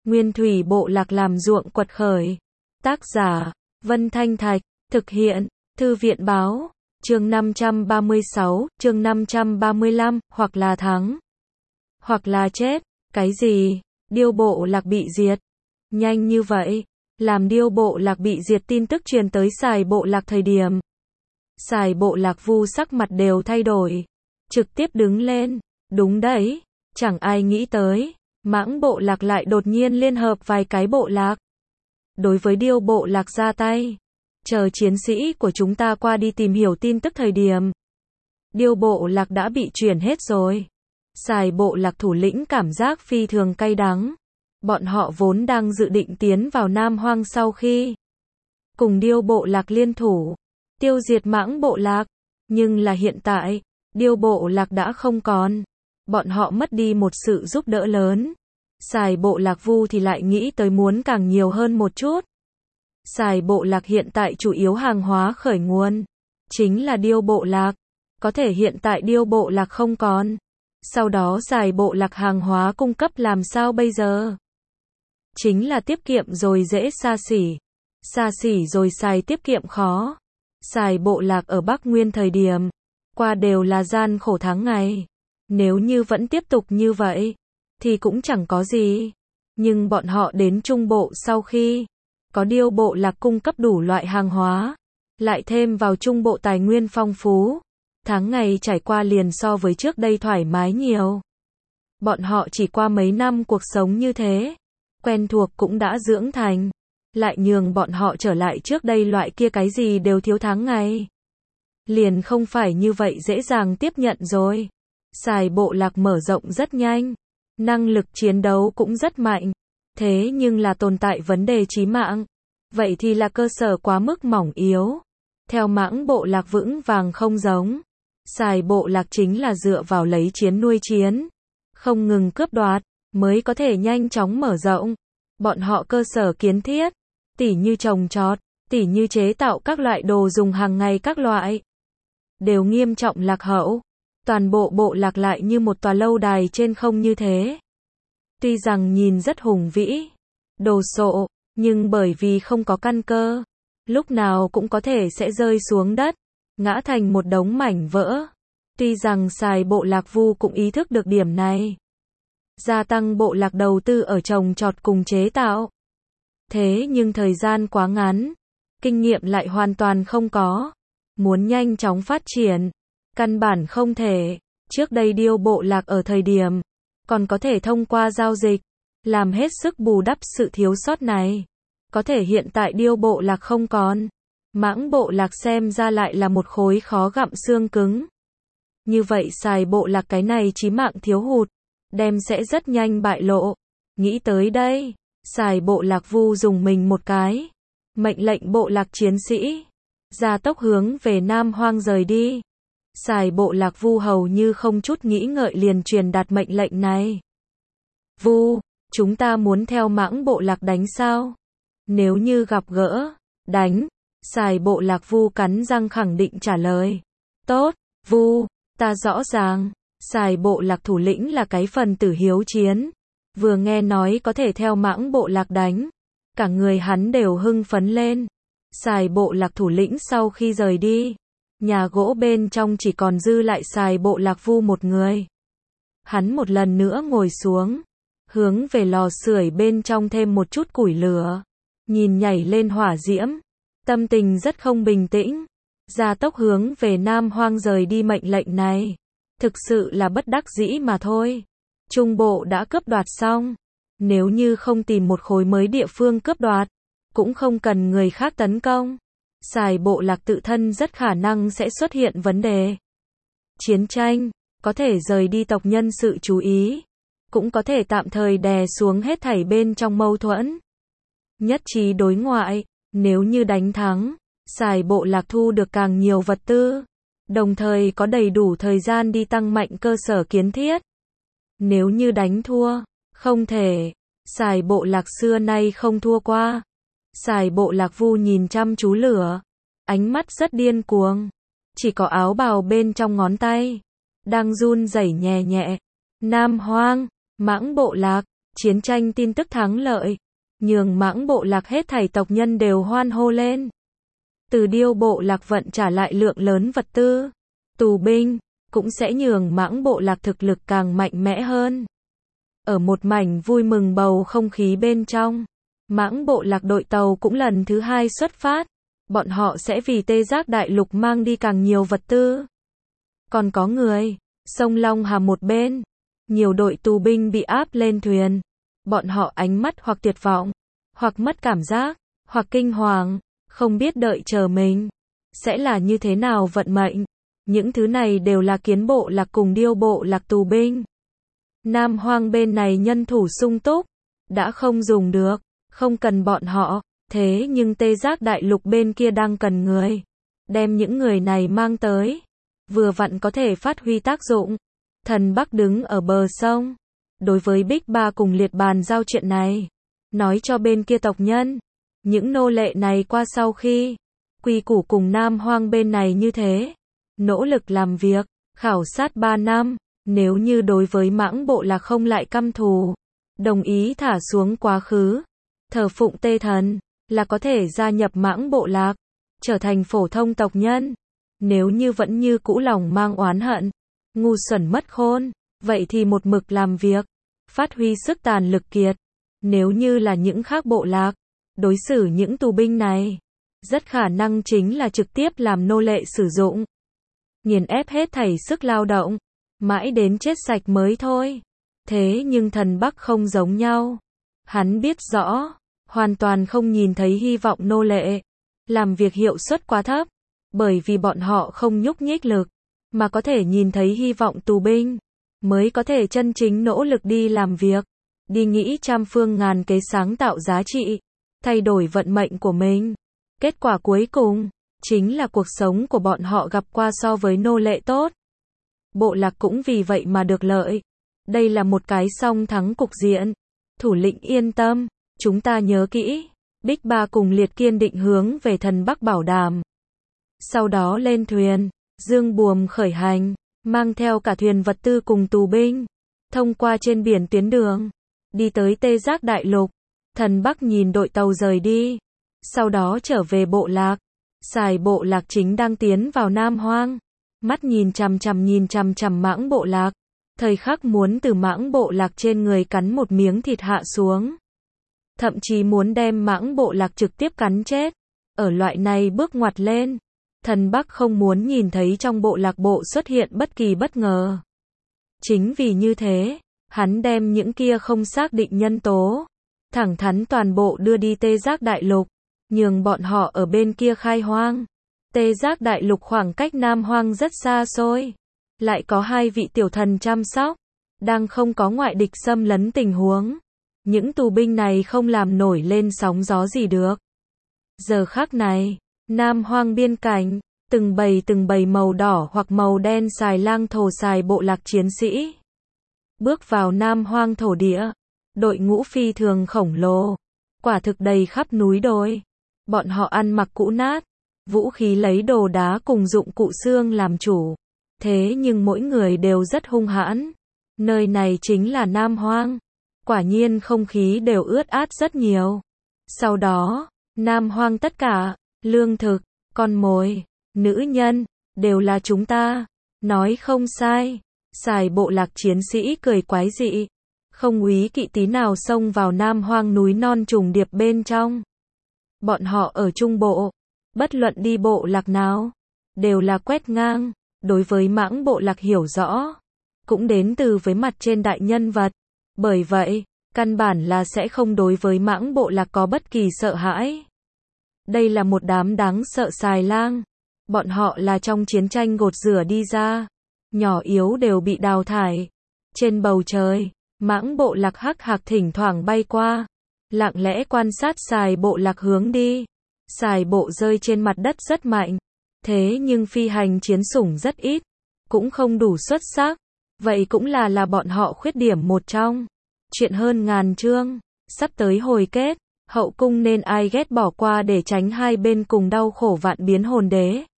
Nguyên thủy bộ lạc làm ruộng quật khởi. Tác giả, Vân Thanh Thạch, thực hiện, Thư viện báo, chương 536, chương 535, hoặc là thắng, hoặc là chết. Cái gì? Điêu bộ lạc bị diệt. Nhanh như vậy, làm điêu bộ lạc bị diệt tin tức truyền tới Sài bộ lạc thời điểm. Sài bộ lạc Vu sắc mặt đều thay đổi. Trực tiếp đứng lên. Đúng đấy, chẳng ai nghĩ tới. Mãng bộ lạc lại đột nhiên liên hợp vài cái bộ lạc. Đối với điêu bộ lạc ra tay. Chờ chiến sĩ của chúng ta qua đi tìm hiểu tin tức thời điểm. Điêu bộ lạc đã bị chuyển hết rồi. Sài bộ lạc thủ lĩnh cảm giác phi thường cay đắng. Bọn họ vốn đang dự định tiến vào Nam Hoang sau khi cùng điêu bộ lạc liên thủ, tiêu diệt mãng bộ lạc. Nhưng là hiện tại, điêu bộ lạc đã không còn. Bọn họ mất đi một sự giúp đỡ lớn. Sài bộ lạc Vu thì lại nghĩ tới muốn càng nhiều hơn một chút. Sài bộ lạc hiện tại chủ yếu hàng hóa khởi nguồn chính là điêu bộ lạc. Có thể hiện tại điêu bộ lạc không còn. Sau đó Sài bộ lạc hàng hóa cung cấp làm sao bây giờ? Chính là tiết kiệm rồi dễ xa xỉ. Xa xỉ rồi xài tiết kiệm khó. Sài bộ lạc ở Bắc Nguyên thời điểm qua đều là gian khổ tháng ngày. Nếu như vẫn tiếp tục như vậy thì cũng chẳng có gì. Nhưng bọn họ đến Trung Bộ sau khi có điêu bộ lạc cung cấp đủ loại hàng hóa, lại thêm vào Trung Bộ tài nguyên phong phú, tháng ngày trải qua liền so với trước đây thoải mái nhiều. Bọn họ chỉ qua mấy năm cuộc sống như thế, quen thuộc cũng đã dưỡng thành, lại nhường bọn họ trở lại trước đây loại kia cái gì đều thiếu tháng ngày. Liền không phải như vậy dễ dàng tiếp nhận rồi. Sài bộ lạc mở rộng rất nhanh, năng lực chiến đấu cũng rất mạnh, thế nhưng là tồn tại vấn đề chí mạng. Vậy thì là cơ sở quá mức mỏng yếu. Theo mãng bộ lạc vững vàng không giống. Sài bộ lạc chính là dựa vào lấy chiến nuôi chiến, không ngừng cướp đoạt, mới có thể nhanh chóng mở rộng. Bọn họ cơ sở kiến thiết, tỉ như trồng trọt, tỉ như chế tạo các loại đồ dùng hàng ngày các loại, đều nghiêm trọng lạc hậu. Toàn bộ bộ lạc lại như một tòa lâu đài trên không như thế. Tuy rằng nhìn rất hùng vĩ, đồ sộ, nhưng bởi vì không có căn cơ, lúc nào cũng có thể sẽ rơi xuống đất, ngã thành một đống mảnh vỡ. Tuy rằng Sài bộ lạc Vu cũng ý thức được điểm này, gia tăng bộ lạc đầu tư ở trồng trọt cùng chế tạo. Thế nhưng thời gian quá ngắn, kinh nghiệm lại hoàn toàn không có. Muốn nhanh chóng phát triển, căn bản không thể. Trước đây điêu bộ lạc ở thời điểm còn có thể thông qua giao dịch làm hết sức bù đắp sự thiếu sót này. Có thể hiện tại điêu bộ lạc không còn. Mãng bộ lạc xem ra lại là một khối khó gặm xương cứng. Như vậy Sài bộ lạc cái này chí mạng thiếu hụt, đem sẽ rất nhanh bại lộ. Nghĩ tới đây, Sài bộ lạc Vu dùng mình một cái, mệnh lệnh bộ lạc chiến sĩ gia tốc hướng về Nam Hoang rời đi. Sài bộ lạc Vu hầu như không chút nghĩ ngợi liền truyền đạt mệnh lệnh này. Vu, chúng ta muốn theo mãng bộ lạc đánh sao? Nếu như gặp gỡ, đánh. Sài bộ lạc Vu cắn răng khẳng định trả lời. Tốt, Vu, ta rõ ràng. Sài bộ lạc thủ lĩnh là cái phần tử hiếu chiến. Vừa nghe nói có thể theo mãng bộ lạc đánh, cả người hắn đều hưng phấn lên. Sài bộ lạc thủ lĩnh sau khi rời đi, nhà gỗ bên trong chỉ còn dư lại Sài bộ lạc Vu một người. Hắn một lần nữa ngồi xuống, hướng về lò sưởi bên trong thêm một chút củi lửa, nhìn nhảy lên hỏa diễm, tâm tình rất không bình tĩnh. Gia tốc hướng về Nam Hoang rời đi mệnh lệnh này, thực sự là bất đắc dĩ mà thôi. Trung Bộ đã cướp đoạt xong, nếu như không tìm một khối mới địa phương cướp đoạt, cũng không cần người khác tấn công. Sài bộ lạc tự thân rất khả năng sẽ xuất hiện vấn đề. Chiến tranh, có thể rời đi tộc nhân sự chú ý, cũng có thể tạm thời đè xuống hết thảy bên trong mâu thuẫn. Nhất trí đối ngoại, nếu như đánh thắng, Sài bộ lạc thu được càng nhiều vật tư, đồng thời có đầy đủ thời gian đi tăng mạnh cơ sở kiến thiết. Nếu như đánh thua, không thể. Sài bộ lạc xưa nay không thua qua. Sài bộ lạc Vu nhìn chăm chú lửa, ánh mắt rất điên cuồng. Chỉ có áo bào bên trong ngón tay đang run rẩy nhẹ nhẹ. Nam Hoang, mãng bộ lạc, Chiến tranh tin tức thắng lợi, nhường Mãng bộ lạc hết thảy tộc nhân đều hoan hô lên. Từ Điêu bộ lạc vận trả lại lượng lớn vật tư, tù binh, cũng sẽ nhường Mãng bộ lạc thực lực càng mạnh mẽ hơn. Ở một mảnh vui mừng bầu không khí bên trong, Mãng bộ lạc đội tàu cũng lần thứ 2 xuất phát. Bọn họ sẽ vì Tê Giác Đại Lục mang đi càng nhiều vật tư. Còn có người, sông Long Hà một bên, nhiều đội tù binh bị áp lên thuyền. Bọn họ ánh mắt hoặc tuyệt vọng, hoặc mất cảm giác, hoặc kinh hoàng, không biết đợi chờ mình sẽ là như thế nào vận mệnh. Những thứ này đều là Kiến bộ lạc cùng Điêu bộ lạc tù binh. Nam Hoang bên này nhân thủ sung túc, đã không dùng được, không cần bọn họ. Thế nhưng Tê Giác Đại Lục bên kia đang cần người. Đem những người này mang tới. Vừa vặn có thể phát huy tác dụng. Thần Bắc đứng ở bờ sông. Đối với Bích Ba cùng Liệt bàn giao chuyện này. Nói cho bên kia tộc nhân. Những nô lệ này qua sau khi quy củ cùng Nam Hoang bên này như thế. Nỗ lực làm việc, khảo sát 3 năm. Nếu như đối với Mãng bộ lạc không lại căm thù. Đồng ý thả xuống quá khứ. Thờ phụng Tê Thần. Là có thể gia nhập Mãng bộ lạc, trở thành phổ thông tộc nhân. Nếu như vẫn như cũ lòng mang oán hận, ngu xuẩn mất khôn, vậy thì một mực làm việc, phát huy sức tàn lực kiệt. Nếu như là những khác bộ lạc, đối xử những tù binh này, rất khả năng chính là trực tiếp làm nô lệ sử dụng. Nghiền ép hết thảy sức lao động, mãi đến chết sạch mới thôi. Thế nhưng Thần Bắc không giống nhau. Hắn biết rõ. Hoàn toàn không nhìn thấy hy vọng nô lệ. Làm việc hiệu suất quá thấp. Bởi vì bọn họ không nhúc nhích lực. Mà có thể nhìn thấy hy vọng tù binh. Mới có thể chân chính nỗ lực đi làm việc. Đi nghĩ trăm phương ngàn kế sáng tạo giá trị. Thay đổi vận mệnh của mình. Kết quả cuối cùng. Chính là cuộc sống của bọn họ gặp qua so với nô lệ tốt. Bộ lạc cũng vì vậy mà được lợi. Đây là một cái song thắng cục diện. Thủ lĩnh yên tâm. Chúng ta nhớ kỹ, Bích Ba cùng Liệt kiên định hướng về Thần Bắc bảo đảm. Sau đó lên thuyền, dương buồm khởi hành, mang theo cả thuyền vật tư cùng tù binh, thông qua trên biển tuyến đường, đi tới Tê Giác Đại Lục. Thần Bắc nhìn đội tàu rời đi, sau đó trở về bộ lạc. Sài bộ lạc chính đang tiến vào Nam Hoang, mắt nhìn chằm chằm Mãng bộ lạc, thời khắc muốn từ Mãng bộ lạc trên người cắn một miếng thịt hạ xuống. Thậm chí muốn đem Mãng bộ lạc trực tiếp cắn chết. Ở loại này bước ngoặt lên, Thần Bắc không muốn nhìn thấy trong bộ lạc bộ xuất hiện bất kỳ bất ngờ. Chính vì như thế, hắn đem những kia không xác định nhân tố, thẳng thắn toàn bộ đưa đi Tê Giác Đại Lục, nhường bọn họ ở bên kia khai hoang. Tê Giác Đại Lục khoảng cách Nam Hoang rất xa xôi, lại có 2 vị tiểu thần chăm sóc, đang không có ngoại địch xâm lấn tình huống. Những tù binh này không làm nổi lên sóng gió gì được. Giờ khắc này, Nam Hoang biên cảnh, từng bầy màu đỏ hoặc màu đen xài lang thổ xài bộ lạc chiến sĩ. Bước vào Nam Hoang thổ địa, đội ngũ phi thường khổng lồ, quả thực đầy khắp núi đồi. Bọn họ ăn mặc cũ nát, vũ khí lấy đồ đá cùng dụng cụ xương làm chủ. Thế nhưng mỗi người đều rất hung hãn. Nơi này chính là Nam Hoang. Quả nhiên không khí đều ướt át rất nhiều. Sau đó, Nam Hoang tất cả, lương thực, con mồi, nữ nhân, đều là chúng ta. Nói không sai. Sài bộ lạc chiến sĩ cười quái dị. Không úy kỵ tí nào xông vào Nam Hoang núi non trùng điệp bên trong. Bọn họ ở Trung Bộ, bất luận đi bộ lạc nào, đều là quét ngang. Đối với Mãng bộ lạc hiểu rõ, cũng đến từ với mặt trên đại nhân vật. Bởi vậy, căn bản là sẽ không đối với Mãng bộ lạc có bất kỳ sợ hãi. Đây là một đám đáng sợ xài lang. Bọn họ là trong chiến tranh gột rửa đi ra. Nhỏ yếu đều bị đào thải. Trên bầu trời, Mãng bộ lạc hắc hạc thỉnh thoảng bay qua. Lặng lẽ quan sát xài bộ lạc hướng đi. Xài bộ rơi trên mặt đất rất mạnh. Thế nhưng phi hành chiến sủng rất ít. Cũng không đủ xuất sắc. Vậy cũng là bọn họ khuyết điểm một trong. Chuyện hơn ngàn chương. Sắp tới hồi kết. Hậu cung nên ai ghét bỏ qua để tránh hai bên cùng đau khổ vạn biến hồn đế.